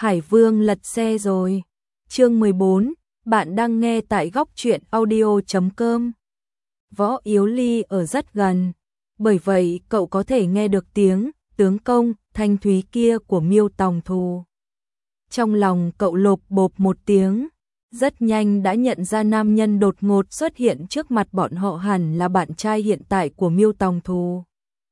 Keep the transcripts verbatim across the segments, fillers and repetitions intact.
Hải Vương lật xe rồi. Chương mười bốn, bạn đang nghe tại góc truyện audio chấm com. Võ Yếu Ly ở rất gần, bởi vậy cậu có thể nghe được tiếng tướng công thanh thúy kia của Miêu Tòng Thù. Trong lòng cậu lộp bộp một tiếng, rất nhanh đã nhận ra nam nhân đột ngột xuất hiện trước mặt bọn họ hẳn là bạn trai hiện tại của Miêu Tòng Thù.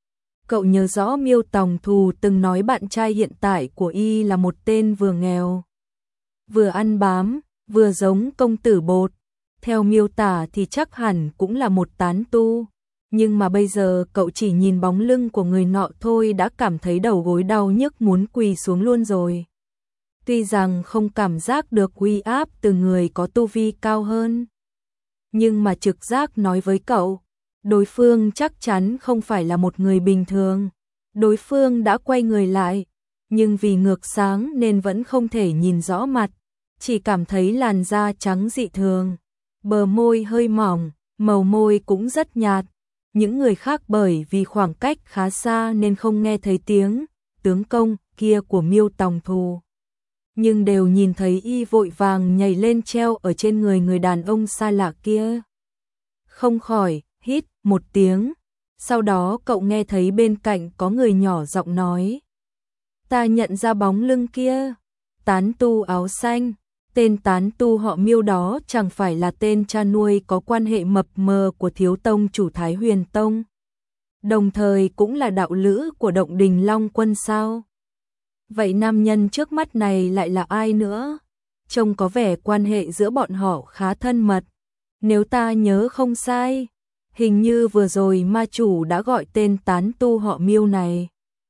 Cậu nhớ rõ Miêu Tòng Thù từng nói bạn trai hiện tại của y là một tên vừa nghèo, vừa ăn bám, vừa giống công tử bột. Theo miêu tả thì chắc hẳn cũng là một tán tu. Nhưng mà bây giờ cậu chỉ nhìn bóng lưng của người nọ thôi đã cảm thấy đầu gối đau nhức muốn quỳ xuống luôn rồi. Tuy rằng không cảm giác được uy áp từ người có tu vi cao hơn, nhưng mà trực giác nói với cậu, đối phương chắc chắn không phải là một người bình thường. Đối phương đã quay người lại, nhưng vì ngược sáng nên vẫn không thể nhìn rõ mặt, chỉ cảm thấy làn da trắng dị thường, bờ môi hơi mỏng, màu môi cũng rất nhạt. Những người khác bởi vì khoảng cách khá xa nên không nghe thấy tiếng tướng công kia của Miêu Tòng Thù, nhưng đều nhìn thấy y vội vàng nhảy lên treo ở trên người người đàn ông xa lạ kia. Không khỏi hít một tiếng, sau đó cậu nghe thấy bên cạnh có người nhỏ giọng nói: "Ta nhận ra bóng lưng kia, tán tu áo xanh." Tên tán tu họ Miêu đó chẳng phải là tên cha nuôi có quan hệ mập mờ của thiếu tông chủ Thái Huyền Tông, đồng thời cũng là đạo lữ của Động Đình Long Quân sao? Vậy nam nhân trước mắt này lại là ai nữa? Trông có vẻ quan hệ giữa bọn họ khá thân mật. Nếu ta nhớ không sai, hình như vừa rồi ma chủ đã gọi tên tán tu họ Miêu này,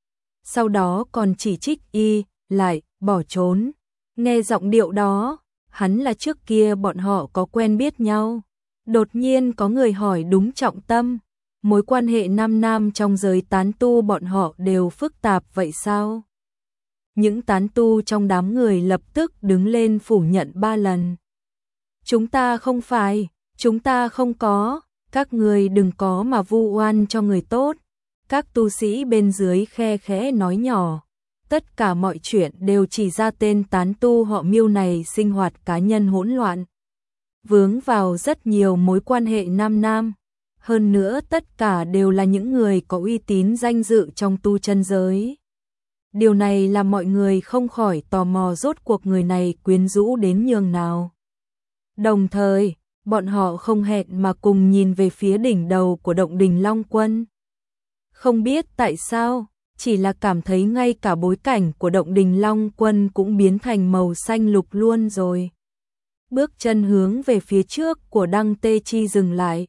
sau đó còn chỉ trích y, lại bỏ trốn. Nghe giọng điệu đó, hắn là trước kia bọn họ có quen biết nhau. Đột nhiên có người hỏi đúng trọng tâm, mối quan hệ nam nam trong giới tán tu bọn họ đều phức tạp vậy sao? Những tán tu trong đám người lập tức đứng lên phủ nhận ba lần. Chúng ta không phải, chúng ta không có, các người đừng có mà vu oan cho người tốt. Các tu sĩ bên dưới khe khẽ nói nhỏ. Tất cả mọi chuyện đều chỉ ra tên tán tu họ Miêu này sinh hoạt cá nhân hỗn loạn, vướng vào rất nhiều mối quan hệ nam nam. Hơn nữa tất cả đều là những người có uy tín danh dự trong tu chân giới. Điều này làm mọi người không khỏi tò mò rốt cuộc người này quyến rũ đến nhường nào. Đồng thời, bọn họ không hẹn mà cùng nhìn về phía đỉnh đầu của Động Đình Long Quân. Không biết tại sao, chỉ là cảm thấy ngay cả bối cảnh của Động Đình Long Quân cũng biến thành màu xanh lục luôn rồi. Bước chân hướng về phía trước của Đăng Tê Chi dừng lại.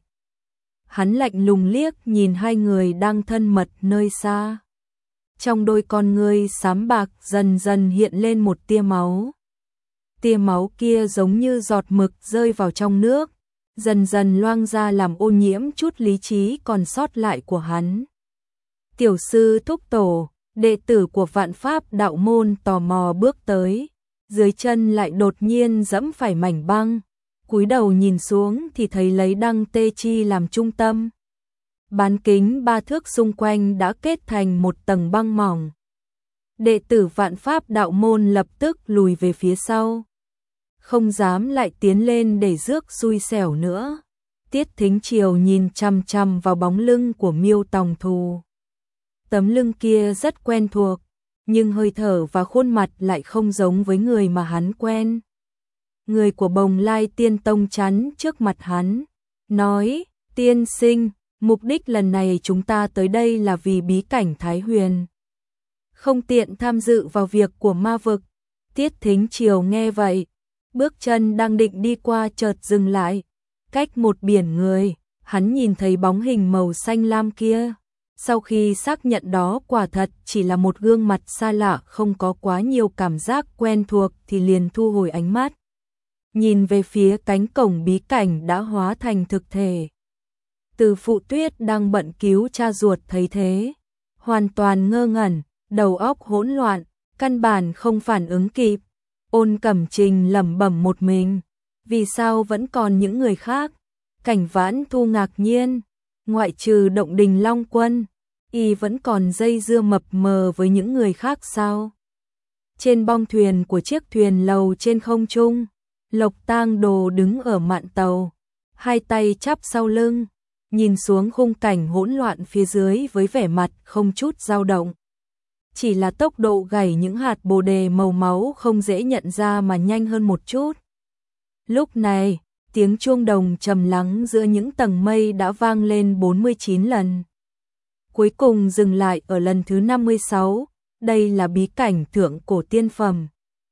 Hắn lạnh lùng liếc nhìn hai người đang thân mật nơi xa. Trong đôi con ngươi xám bạc dần dần hiện lên một tia máu. Tia máu kia giống như giọt mực rơi vào trong nước, dần dần loang ra làm ô nhiễm chút lý trí còn sót lại của hắn. Tiểu sư thúc tổ, đệ tử của Vạn Pháp đạo môn tò mò bước tới, dưới chân lại đột nhiên giẫm phải mảnh băng, cúi đầu nhìn xuống thì thấy lấy Đăng Tê Chi làm trung tâm. Bán kính ba thước xung quanh đã kết thành một tầng băng mỏng. Đệ tử Vạn Pháp đạo môn lập tức lùi về phía sau, không dám lại tiến lên để rước xui xẻo nữa. Tiết Thính Triều nhìn chằm chằm vào bóng lưng của Miêu Tòng Thù. Tấm lưng kia rất quen thuộc, nhưng hơi thở và khuôn mặt lại không giống với người mà hắn quen. Người của Bồng Lai Tiên Tông chắn trước mặt hắn, nói: "Tiên sinh, mục đích lần này chúng ta tới đây là vì bí cảnh Thái Huyền, không tiện tham dự vào việc của ma vực." Tiết Thính Triều nghe vậy, bước chân đang định đi qua chợt dừng lại. Cách một biển người, hắn nhìn thấy bóng hình màu xanh lam kia. Sau khi xác nhận đó quả thật chỉ là một gương mặt xa lạ không có quá nhiều cảm giác quen thuộc thì liền thu hồi ánh mắt, nhìn về phía cánh cổng bí cảnh đã hóa thành thực thể. Từ Phụ Tuyết đang bận cứu cha ruột thấy thế, hoàn toàn ngơ ngẩn, đầu óc hỗn loạn, căn bản không phản ứng kịp. Ôn Cẩm Trình lẩm bẩm một mình, vì sao vẫn còn những người khác? Cảnh Vãn Thu ngạc nhiên, ngoại trừ Động Đình Long Quân, y vẫn còn dây dưa mập mờ với những người khác sao? Trên bong thuyền của chiếc thuyền lầu trên không trung, Lộc Tang Đồ đứng ở mạn tàu, hai tay chắp sau lưng, nhìn xuống khung cảnh hỗn loạn phía dưới với vẻ mặt không chút dao động. Chỉ là tốc độ gảy những hạt bồ đề màu máu không dễ nhận ra mà nhanh hơn một chút. Lúc này, tiếng chuông đồng trầm lắng giữa những tầng mây đã vang lên bốn mươi chín lần. Cuối cùng dừng lại ở lần thứ năm mươi sáu, đây là bí cảnh thượng cổ tiên phẩm.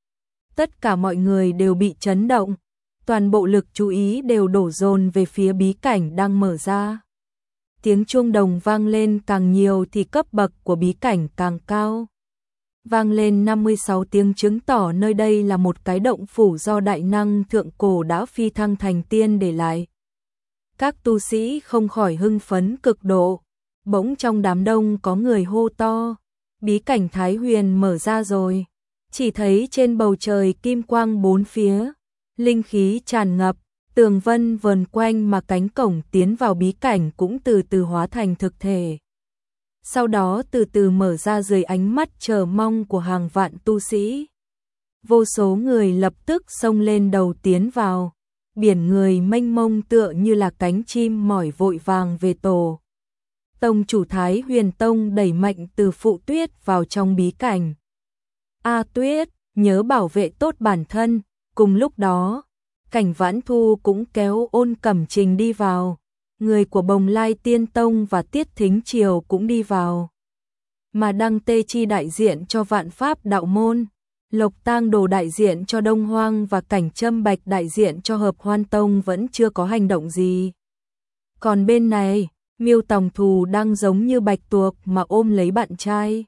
Tất cả mọi người đều bị chấn động, toàn bộ lực chú ý đều đổ dồn về phía bí cảnh đang mở ra. Tiếng chuông đồng vang lên càng nhiều thì cấp bậc của bí cảnh càng cao. Vang lên năm mươi sáu tiếng chứng tỏ nơi đây là một cái động phủ do đại năng thượng cổ đã phi thăng thành tiên để lại. Các tu sĩ không khỏi hưng phấn cực độ, bỗng trong đám đông có người hô to, bí cảnh Thái Huyền mở ra rồi. Chỉ thấy trên bầu trời kim quang bốn phía, linh khí tràn ngập, tường vân vờn quanh mà cánh cổng tiến vào bí cảnh cũng từ từ hóa thành thực thể. Sau đó từ từ mở ra dưới ánh mắt chờ mong của hàng vạn tu sĩ. Vô số người lập tức xông lên đầu tiến vào, biển người mênh mông tựa như là cánh chim mỏi vội vàng về tổ. Tông chủ Thái Huyền Tông đẩy mạnh Từ Phụ Tuyết vào trong bí cảnh. A Tuyết, nhớ bảo vệ tốt bản thân. Cùng lúc đó, Cảnh Vãn Thu cũng kéo Ôn Cẩm Trình đi vào. Người của Bồng Lai Tiên Tông và Tiết Thính Triều cũng đi vào. Mà Đăng Tê Chi đại diện cho Vạn Pháp Đạo Môn, Lộc Tang Đồ đại diện cho Đông Hoang và Cảnh Trâm Bạch đại diện cho Hợp Hoan Tông vẫn chưa có hành động gì. Còn bên này, Miêu Tòng Thù đang giống như bạch tuộc mà ôm lấy bạn trai.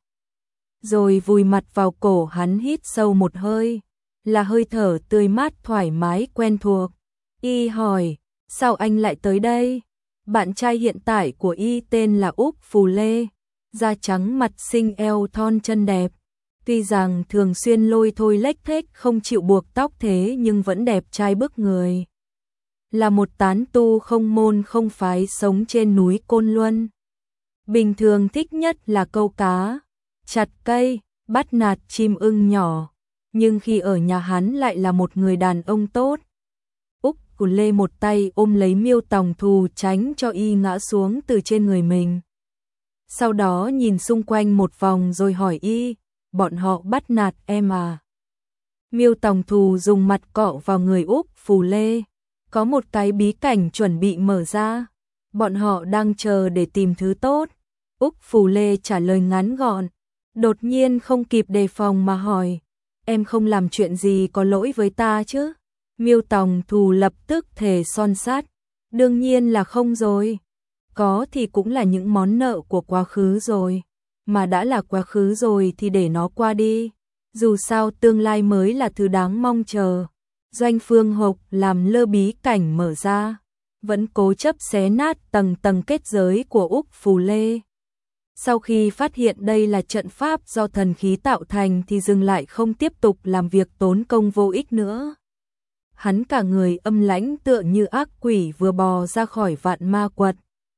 Rồi vùi mặt vào cổ hắn, hít sâu một hơi, là hơi thở tươi mát thoải mái quen thuộc. Y hỏi, sao anh lại tới đây? Bạn trai hiện tại của Y tên là Úc Phù Lê, da trắng mặt xinh eo thon chân đẹp. Tuy rằng thường xuyên lôi thôi lếch thếch không chịu buộc tóc thế nhưng vẫn đẹp trai bức người. Là một tán tu không môn không phái sống trên núi Côn Luân. Bình thường thích nhất là câu cá, chặt cây, bắt nạt chim ưng nhỏ. Nhưng khi ở nhà hắn lại là một người đàn ông tốt. Úc Phù Lê một tay ôm lấy Miêu Tòng Thù tránh cho Y ngã xuống từ trên người mình. Sau đó nhìn xung quanh một vòng rồi hỏi Y, bọn họ bắt nạt em à? Miêu Tòng Thù dùng mặt cọ vào người Úc Phù Lê. Có một cái bí cảnh chuẩn bị mở ra, bọn họ đang chờ để tìm thứ tốt. Úc Phù Lê trả lời ngắn gọn, đột nhiên không kịp đề phòng mà hỏi, em không làm chuyện gì có lỗi với ta chứ? Miêu Tòng Thù lập tức thề son sắt, đương nhiên là không rồi. Có thì cũng là những món nợ của quá khứ rồi, mà đã là quá khứ rồi thì để nó qua đi. Dù sao tương lai mới là thứ đáng mong chờ. Doanh Phương Hộc làm lơ bí cảnh mở ra, vẫn cố chấp xé nát tầng tầng kết giới của Úc Phù Lê. Sau khi phát hiện đây là trận pháp do thần khí tạo thành thì dừng lại không tiếp tục làm việc tốn công vô ích nữa. Hắn cả người âm lãnh tựa như ác quỷ vừa bò ra khỏi vạn ma quật.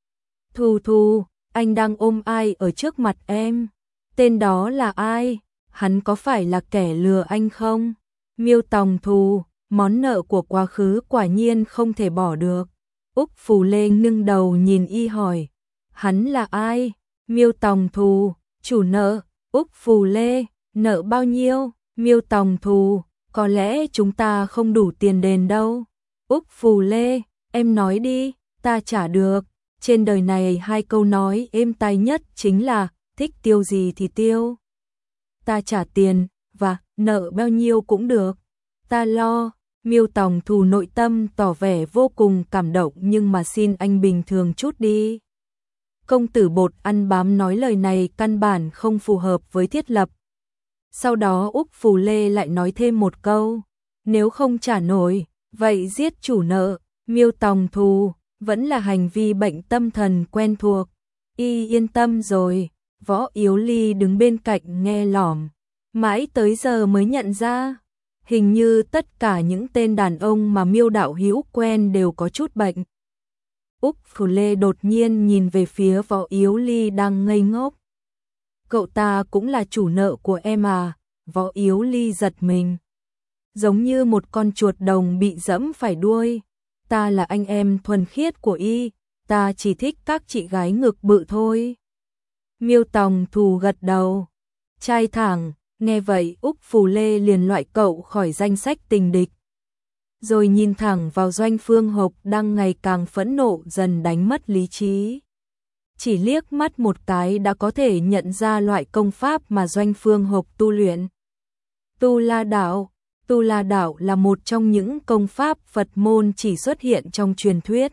Thù Thù, anh đang ôm ai ở trước mặt em? Tên đó là ai? Hắn có phải là kẻ lừa anh không? Miêu Tòng Thù, món nợ của quá khứ quả nhiên không thể bỏ được. Úc Phù Lê nâng đầu nhìn Y hỏi, hắn là ai? Miêu Tòng Thù, chủ nợ. Úc Phù Lê, nợ bao nhiêu? Miêu Tòng Thù, có lẽ chúng ta không đủ tiền đền đâu. Úc Phù Lê, em nói đi, ta trả được. Trên đời này hai câu nói êm tai nhất chính là thích tiêu gì thì tiêu. Ta trả tiền, và nợ bao nhiêu cũng được. Ta lo. Miêu Tòng Thù nội tâm tỏ vẻ vô cùng cảm động, nhưng mà xin anh bình thường chút đi. Công tử bột ăn bám nói lời này căn bản không phù hợp với thiết lập. Sau đó Úc Phù Lê lại nói thêm một câu, nếu không trả nổi, vậy giết chủ nợ. Miêu Tòng Thù, vẫn là hành vi bệnh tâm thần quen thuộc. Y yên tâm rồi. Võ Yếu Ly đứng bên cạnh nghe lỏm, mãi tới giờ mới nhận ra, hình như tất cả những tên đàn ông mà Miêu đạo hữu quen đều có chút bệnh. Úc Phù Lê đột nhiên nhìn về phía Võ Yếu Ly đang ngây ngốc. Cậu ta cũng là chủ nợ của em à? Võ Yếu Ly giật mình. Giống như một con chuột đồng bị dẫm phải đuôi. Ta là anh em thuần khiết của y, ta chỉ thích các chị gái ngực bự thôi. Miêu Tòng Thù gật đầu. Trai thẳng, nghe vậy Úc Phù Lê liền loại cậu khỏi danh sách tình địch. Rồi nhìn thẳng vào Doanh Phương Hộc đang ngày càng phẫn nộ dần đánh mất lý trí. Chỉ liếc mắt một cái đã có thể nhận ra loại công pháp mà Doanh Phương Hộc tu luyện. Tu La Đạo. Tu La Đạo là một trong những công pháp Phật môn chỉ xuất hiện trong truyền thuyết.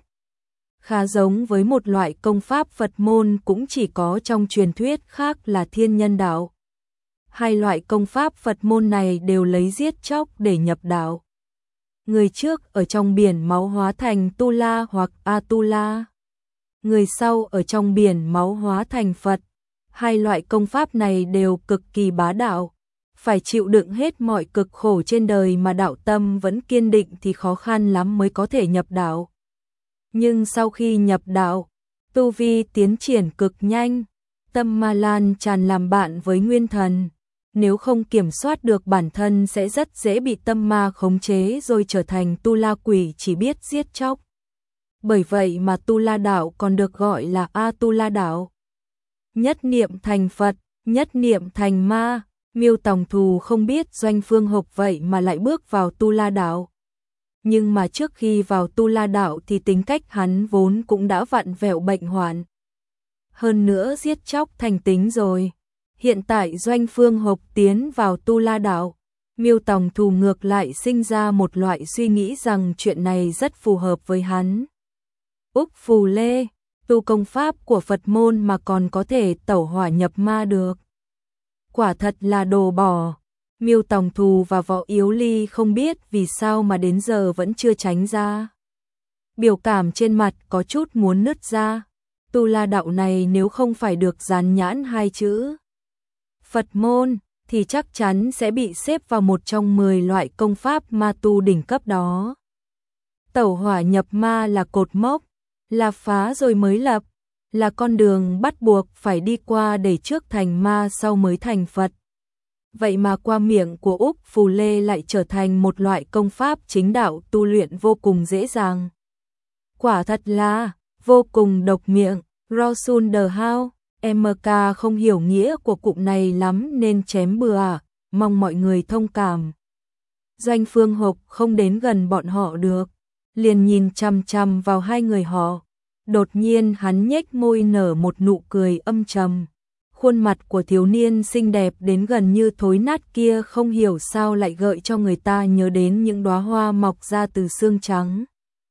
Khá giống với một loại công pháp Phật môn cũng chỉ có trong truyền thuyết khác là Thiên Nhân Đạo. Hai loại công pháp Phật môn này đều lấy giết chóc để nhập đạo. Người trước ở trong biển máu hóa thành Tu La hoặc A-tu-la. Người sau ở trong biển máu hóa thành Phật. Hai loại công pháp này đều cực kỳ bá đạo. Phải chịu đựng hết mọi cực khổ trên đời mà đạo tâm vẫn kiên định thì khó khăn lắm mới có thể nhập đạo. Nhưng sau khi nhập đạo, tu vi tiến triển cực nhanh, tâm ma lan tràn làm bạn với nguyên thần. Nếu không kiểm soát được bản thân sẽ rất dễ bị tâm ma khống chế rồi trở thành tu la quỷ chỉ biết giết chóc. Bởi vậy mà Tu La Đạo còn được gọi là A-tu-la Đạo. Nhất niệm thành Phật, nhất niệm thành ma. Miêu Tòng Thù không biết Doanh Phương Hộc vậy mà lại bước vào Tu La Đạo. Nhưng mà trước khi vào Tu La Đạo thì tính cách hắn vốn cũng đã vặn vẹo bệnh hoạn. Hơn nữa giết chóc thành tính rồi. Hiện tại Doanh Phương Hộc tiến vào Tu La Đạo. Miêu Tòng Thù ngược lại sinh ra một loại suy nghĩ rằng chuyện này rất phù hợp với hắn. Úc Phù Lê, tu công pháp của Phật môn mà còn có thể tẩu hỏa nhập ma được. Quả thật là đồ bỏ. Miêu Tòng Thù và Võ Yếu Ly không biết vì sao mà đến giờ vẫn chưa tránh ra. Biểu cảm trên mặt có chút muốn nứt ra. Tu La Đạo này nếu không phải được dán nhãn hai chữ Phật môn thì chắc chắn sẽ bị xếp vào một trong mười loại công pháp ma tu đỉnh cấp đó. Tẩu hỏa nhập ma là cột mốc, là phá rồi mới lập, là con đường bắt buộc phải đi qua để trước thành ma sau mới thành Phật. Vậy mà qua miệng của Úc Phù Lê lại trở thành một loại công pháp chính đạo tu luyện vô cùng dễ dàng. Quả thật là vô cùng độc miệng. Rasul the How, em ca không hiểu nghĩa của cụm này lắm nên chém bừa à, mong mọi người thông cảm. Doanh Phương Hộc không đến gần bọn họ được, liền nhìn chằm chằm vào hai người họ. Đột nhiên hắn nhếch môi nở một nụ cười âm trầm. Khuôn mặt của thiếu niên xinh đẹp đến gần như thối nát kia không hiểu sao lại gợi cho người ta nhớ đến những đóa hoa mọc ra từ xương trắng.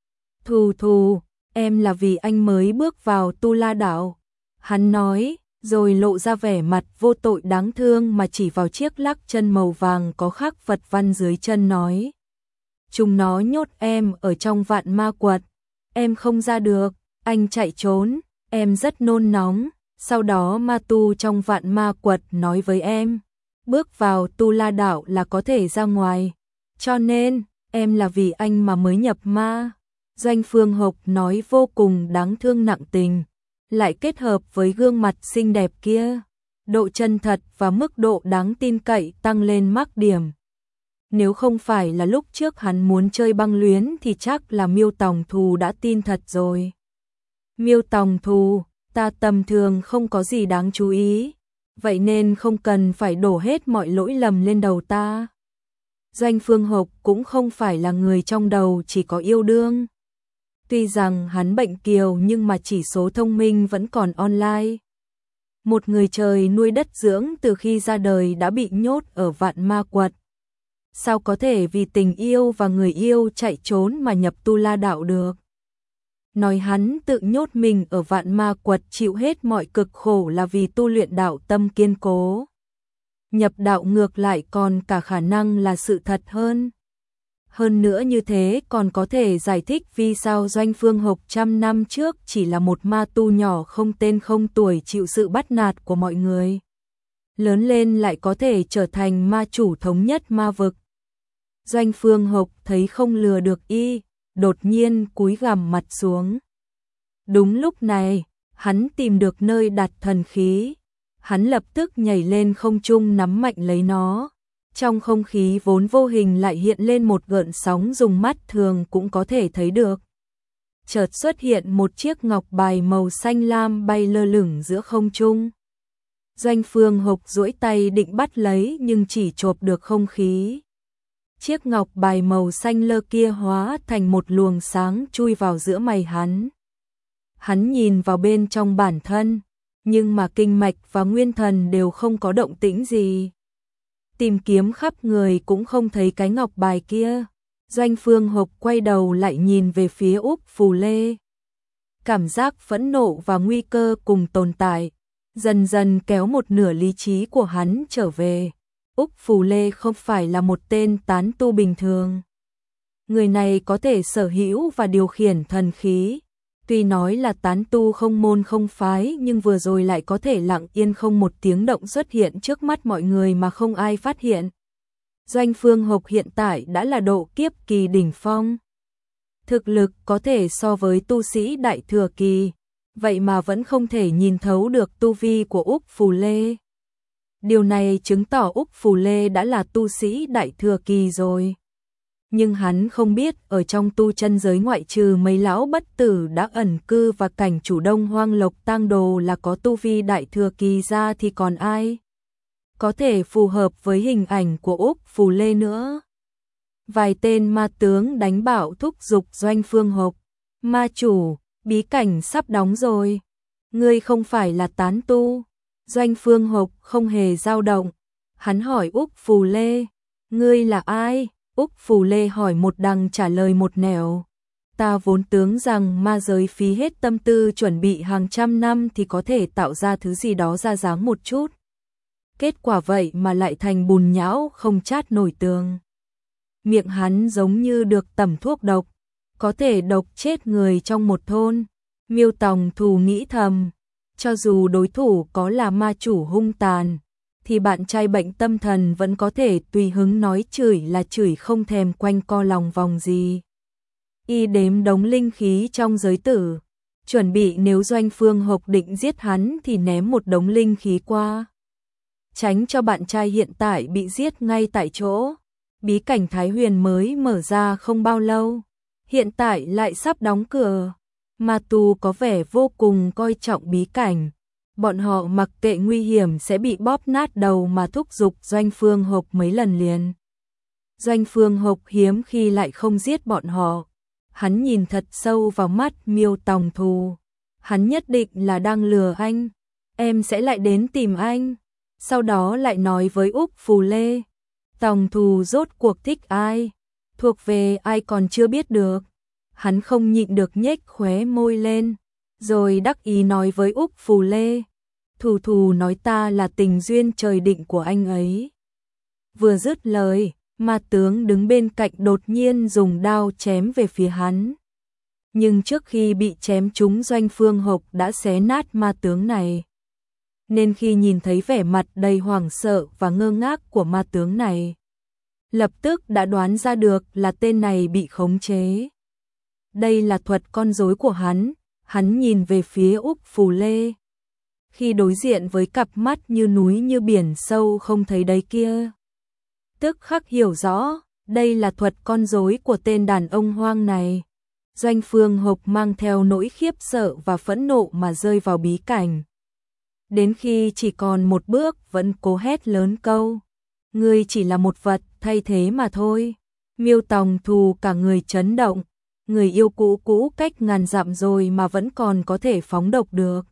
Thù Thù, em là vì anh mới bước vào Tu La Đạo. Hắn nói, rồi lộ ra vẻ mặt vô tội đáng thương mà chỉ vào chiếc lắc chân màu vàng có khắc Phật văn dưới chân nói. Chúng nó nhốt em ở trong vạn ma quật. Em không ra được, anh chạy trốn, em rất nôn nóng. Sau đó ma tu trong vạn ma quật nói với em, bước vào Tu La Đạo là có thể ra ngoài. Cho nên, em là vì anh mà mới nhập ma. Doanh Phương Hộc nói vô cùng đáng thương nặng tình, lại kết hợp với gương mặt xinh đẹp kia. Độ chân thật và mức độ đáng tin cậy tăng lên mắc điểm. Nếu không phải là lúc trước hắn muốn chơi băng luyến thì chắc là Miêu Tòng Thù đã tin thật rồi. Miêu Tòng Thù, ta tầm thường không có gì đáng chú ý, vậy nên không cần phải đổ hết mọi lỗi lầm lên đầu ta. Doanh Phương Hộc cũng không phải là người trong đầu chỉ có yêu đương. Tuy rằng hắn bệnh kiều nhưng mà chỉ số thông minh vẫn còn online. Một người trời nuôi đất dưỡng từ khi ra đời đã bị nhốt ở vạn ma quật. Sao có thể vì tình yêu và người yêu chạy trốn mà nhập Tu La Đạo được? Nói hắn tự nhốt mình ở vạn ma quật chịu hết mọi cực khổ là vì tu luyện đạo tâm kiên cố. Nhập đạo ngược lại còn cả khả năng là sự thật hơn. Hơn nữa như thế còn có thể giải thích vì sao Doanh Phương Hộc trăm năm trước chỉ là một ma tu nhỏ không tên không tuổi chịu sự bắt nạt của mọi người. Lớn lên lại có thể trở thành ma chủ thống nhất ma vực. Doanh Phương Hộc thấy không lừa được y, đột nhiên cúi gằm mặt xuống. Đúng lúc này, hắn tìm được nơi đặt thần khí. Hắn lập tức nhảy lên không trung nắm mạnh lấy nó, Trong không khí vốn vô hình lại hiện lên một gợn sóng dùng mắt thường cũng có thể thấy được. Chợt xuất hiện một chiếc ngọc bài màu xanh lam bay lơ lửng giữa không trung. Doanh Phương Hộc duỗi tay định bắt lấy nhưng chỉ chộp được không khí. Chiếc ngọc bài màu xanh lơ kia hóa thành một luồng sáng chui vào giữa mày hắn. Hắn nhìn vào bên trong bản thân, nhưng mà kinh mạch và nguyên thần đều không có động tĩnh gì. Tìm kiếm khắp người cũng không thấy cái ngọc bài kia. Doanh Phương Hộc quay đầu lại nhìn về phía Úc Phù Lê. Cảm giác phẫn nộ và nguy cơ cùng tồn tại, dần dần kéo một nửa lý trí của hắn trở về. Úc Phù Lê không phải là một tên tán tu bình thường. Người này có thể sở hữu và điều khiển thần khí. Tuy nói là tán tu không môn không phái nhưng vừa rồi lại có thể lặng yên không một tiếng động xuất hiện trước mắt mọi người mà không ai phát hiện. Doanh Phương Hộc hiện tại đã là độ kiếp kỳ đỉnh phong. Thực lực có thể so với tu sĩ đại thừa kỳ, vậy mà vẫn không thể nhìn thấu được tu vi của Úc Phù Lê. Điều này chứng tỏ Úc Phù Lê đã là tu sĩ đại thừa kỳ rồi. Nhưng hắn không biết ở trong tu chân giới ngoại trừ mấy lão bất tử đã ẩn cư và cảnh chủ Đông Hoang Lộc Tang Đồ là có tu vi đại thừa kỳ ra thì còn ai có thể phù hợp với hình ảnh của Úc Phù Lê nữa. Vài tên ma tướng đánh bảo thúc giục Doanh Phương Hộc. Ma chủ, bí cảnh sắp đóng rồi. Ngươi không phải là tán tu. Doanh Phương Hộc không hề dao động. Hắn hỏi Úc Phù Lê, ngươi là ai? Úc Phù Lê hỏi một đằng trả lời một nẻo. Ta vốn tưởng rằng ma giới phí hết tâm tư chuẩn bị hàng trăm năm thì có thể tạo ra thứ gì đó ra dáng một chút. Kết quả vậy mà lại thành bùn nhão không chát nổi tường. Miệng hắn giống như được tẩm thuốc độc, có thể độc chết người trong một thôn. Miêu Tòng Thù nghĩ thầm, cho dù đối thủ có là ma chủ hung tàn, thì bạn trai bệnh tâm thần vẫn có thể tùy hứng nói chửi là chửi không thèm quanh co lòng vòng gì. Y đếm đống linh khí trong giới tử, chuẩn bị nếu Doanh Phương Hộc định giết hắn thì ném một đống linh khí qua. Tránh cho bạn trai hiện tại bị giết ngay tại chỗ. Bí cảnh Thái Huyền mới mở ra không bao lâu, hiện tại lại sắp đóng cửa. Ma tu có vẻ vô cùng coi trọng bí cảnh. Bọn họ mặc kệ nguy hiểm sẽ bị bóp nát đầu mà thúc giục Doanh Phương Hộc mấy lần liền. Doanh Phương Hộc hiếm khi lại không giết bọn họ. Hắn nhìn thật sâu vào mắt Miêu Tòng Thù. Hắn nhất định là đang lừa anh. Em sẽ lại đến tìm anh. Sau đó lại nói với Úc Phù Lê. Tòng Thù rốt cuộc thích ai? Thuộc về ai còn chưa biết được. Hắn không nhịn được nhếch khóe môi lên. Rồi đắc ý nói với Úc Phù Lê. Thù Thù nói ta là tình duyên trời định của anh ấy. Vừa dứt lời, ma tướng đứng bên cạnh đột nhiên dùng đao chém về phía hắn. Nhưng trước khi bị chém trúng Doanh Phương Hộc đã xé nát ma tướng này. Nên khi nhìn thấy vẻ mặt đầy hoảng sợ và ngơ ngác của ma tướng này, lập tức đã đoán ra được là tên này bị khống chế. Đây là thuật con rối của hắn. Hắn nhìn về phía Úc Phù Lê. Khi đối diện với cặp mắt như núi như biển sâu không thấy đáy kia, tức khắc hiểu rõ, đây là thuật con rối của tên đàn ông hoang này. Doanh Phương Hộc mang theo nỗi khiếp sợ và phẫn nộ mà rơi vào bí cảnh. Đến khi chỉ còn một bước vẫn cố hét lớn câu. Ngươi chỉ là một vật thay thế mà thôi. Miêu Tòng Thù cả người chấn động. Người yêu cũ cũ cách ngàn dặm rồi mà vẫn còn có thể phóng độc được.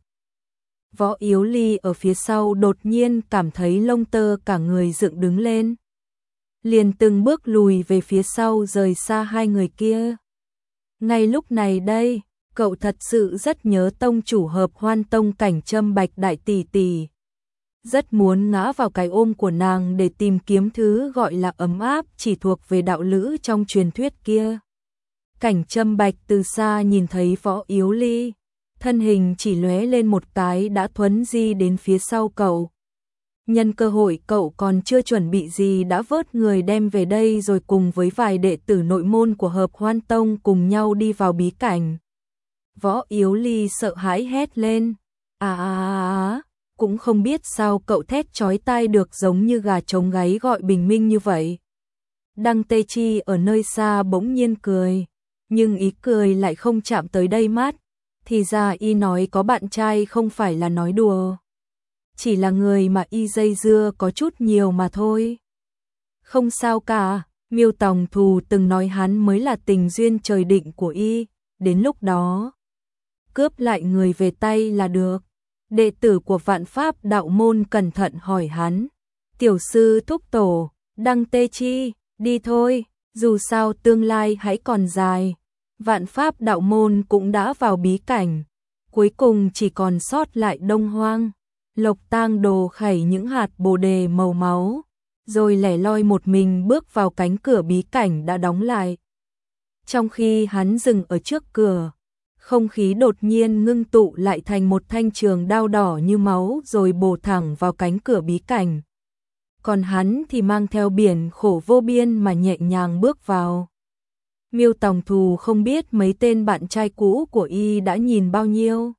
Võ Yếu Ly ở phía sau đột nhiên cảm thấy lông tơ cả người dựng đứng lên. Liền từng bước lùi về phía sau rời xa hai người kia. Ngay lúc này đây, cậu thật sự rất nhớ tông chủ Hợp Hoan Tông Cảnh Trâm Bạch đại tỷ tỷ. Rất muốn ngã vào cái ôm của nàng để tìm kiếm thứ gọi là ấm áp chỉ thuộc về đạo lữ trong truyền thuyết kia. Cảnh Trâm Bạch từ xa nhìn thấy Võ Yếu Ly, thân hình chỉ lóe lên một cái đã thuấn di đến phía sau cậu. Nhân cơ hội cậu còn chưa chuẩn bị gì đã vớt người đem về đây rồi cùng với vài đệ tử nội môn của Hợp Hoan Tông cùng nhau đi vào bí cảnh. Võ Yếu Ly sợ hãi hét lên. À à à à, cũng không biết sao cậu thét chói tai được giống như gà trống gáy gọi bình minh như vậy. Đăng Tê Chi ở nơi xa bỗng nhiên cười, nhưng ý cười lại không chạm tới đây mắt, thì ra y nói có bạn trai không phải là nói đùa. Chỉ là người mà y dây dưa có chút nhiều mà thôi. Không sao cả, Miêu Tòng Thù từng nói hắn mới là tình duyên trời định của y, đến lúc đó cướp lại người về tay là được. Đệ tử của Vạn Pháp đạo môn cẩn thận hỏi hắn, tiểu sư thúc tổ, Đăng Tê Chi, đi thôi, dù sao tương lai hãy còn dài. Vạn Pháp đạo môn cũng đã vào bí cảnh, cuối cùng chỉ còn sót lại Đông Hoang. Lộc Tang Đồ khẩy những hạt bồ đề màu máu, rồi lẻ loi một mình bước vào cánh cửa bí cảnh đã đóng lại. Trong khi hắn dừng ở trước cửa, không khí đột nhiên ngưng tụ lại thành một thanh trường đao đỏ như máu rồi bổ thẳng vào cánh cửa bí cảnh. Còn hắn thì mang theo biển khổ vô biên mà nhẹ nhàng bước vào. Miêu Tòng Thù không biết mấy tên bạn trai cũ của y đã nhìn bao nhiêu,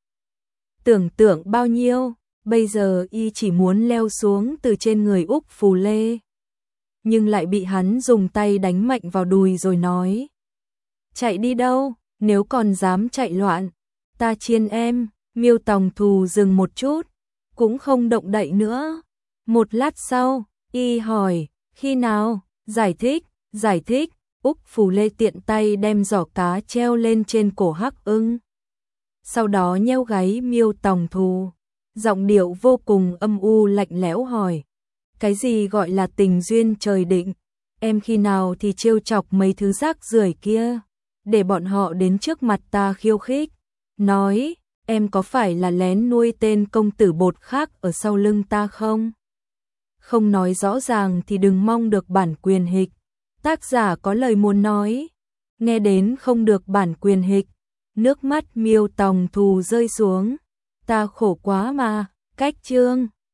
tưởng tượng bao nhiêu, bây giờ y chỉ muốn leo xuống từ trên người Úc Phù Lê. Nhưng lại bị hắn dùng tay đánh mạnh vào đùi rồi nói, chạy đi đâu, nếu còn dám chạy loạn, ta chiên em. Miêu Tòng Thù dừng một chút, cũng không động đậy nữa. Một lát sau, y hỏi, khi nào, giải thích, giải thích. Úc Phù Lê tiện tay đem giỏ cá treo lên trên cổ Hắc Ưng. Sau đó nheo gáy Miêu Tòng Thù, giọng điệu vô cùng âm u lạnh lẽo hỏi, cái gì gọi là tình duyên trời định, em khi nào thì trêu chọc mấy thứ rác rưởi kia, để bọn họ đến trước mặt ta khiêu khích, nói, em có phải là lén nuôi tên công tử bột khác ở sau lưng ta không? Không nói rõ ràng thì đừng mong được bản quyền hịch. Tác giả có lời muốn nói, nghe đến không được bản quyền hịch, nước mắt Miêu Tòng Thù rơi xuống, ta khổ quá mà, cách chương.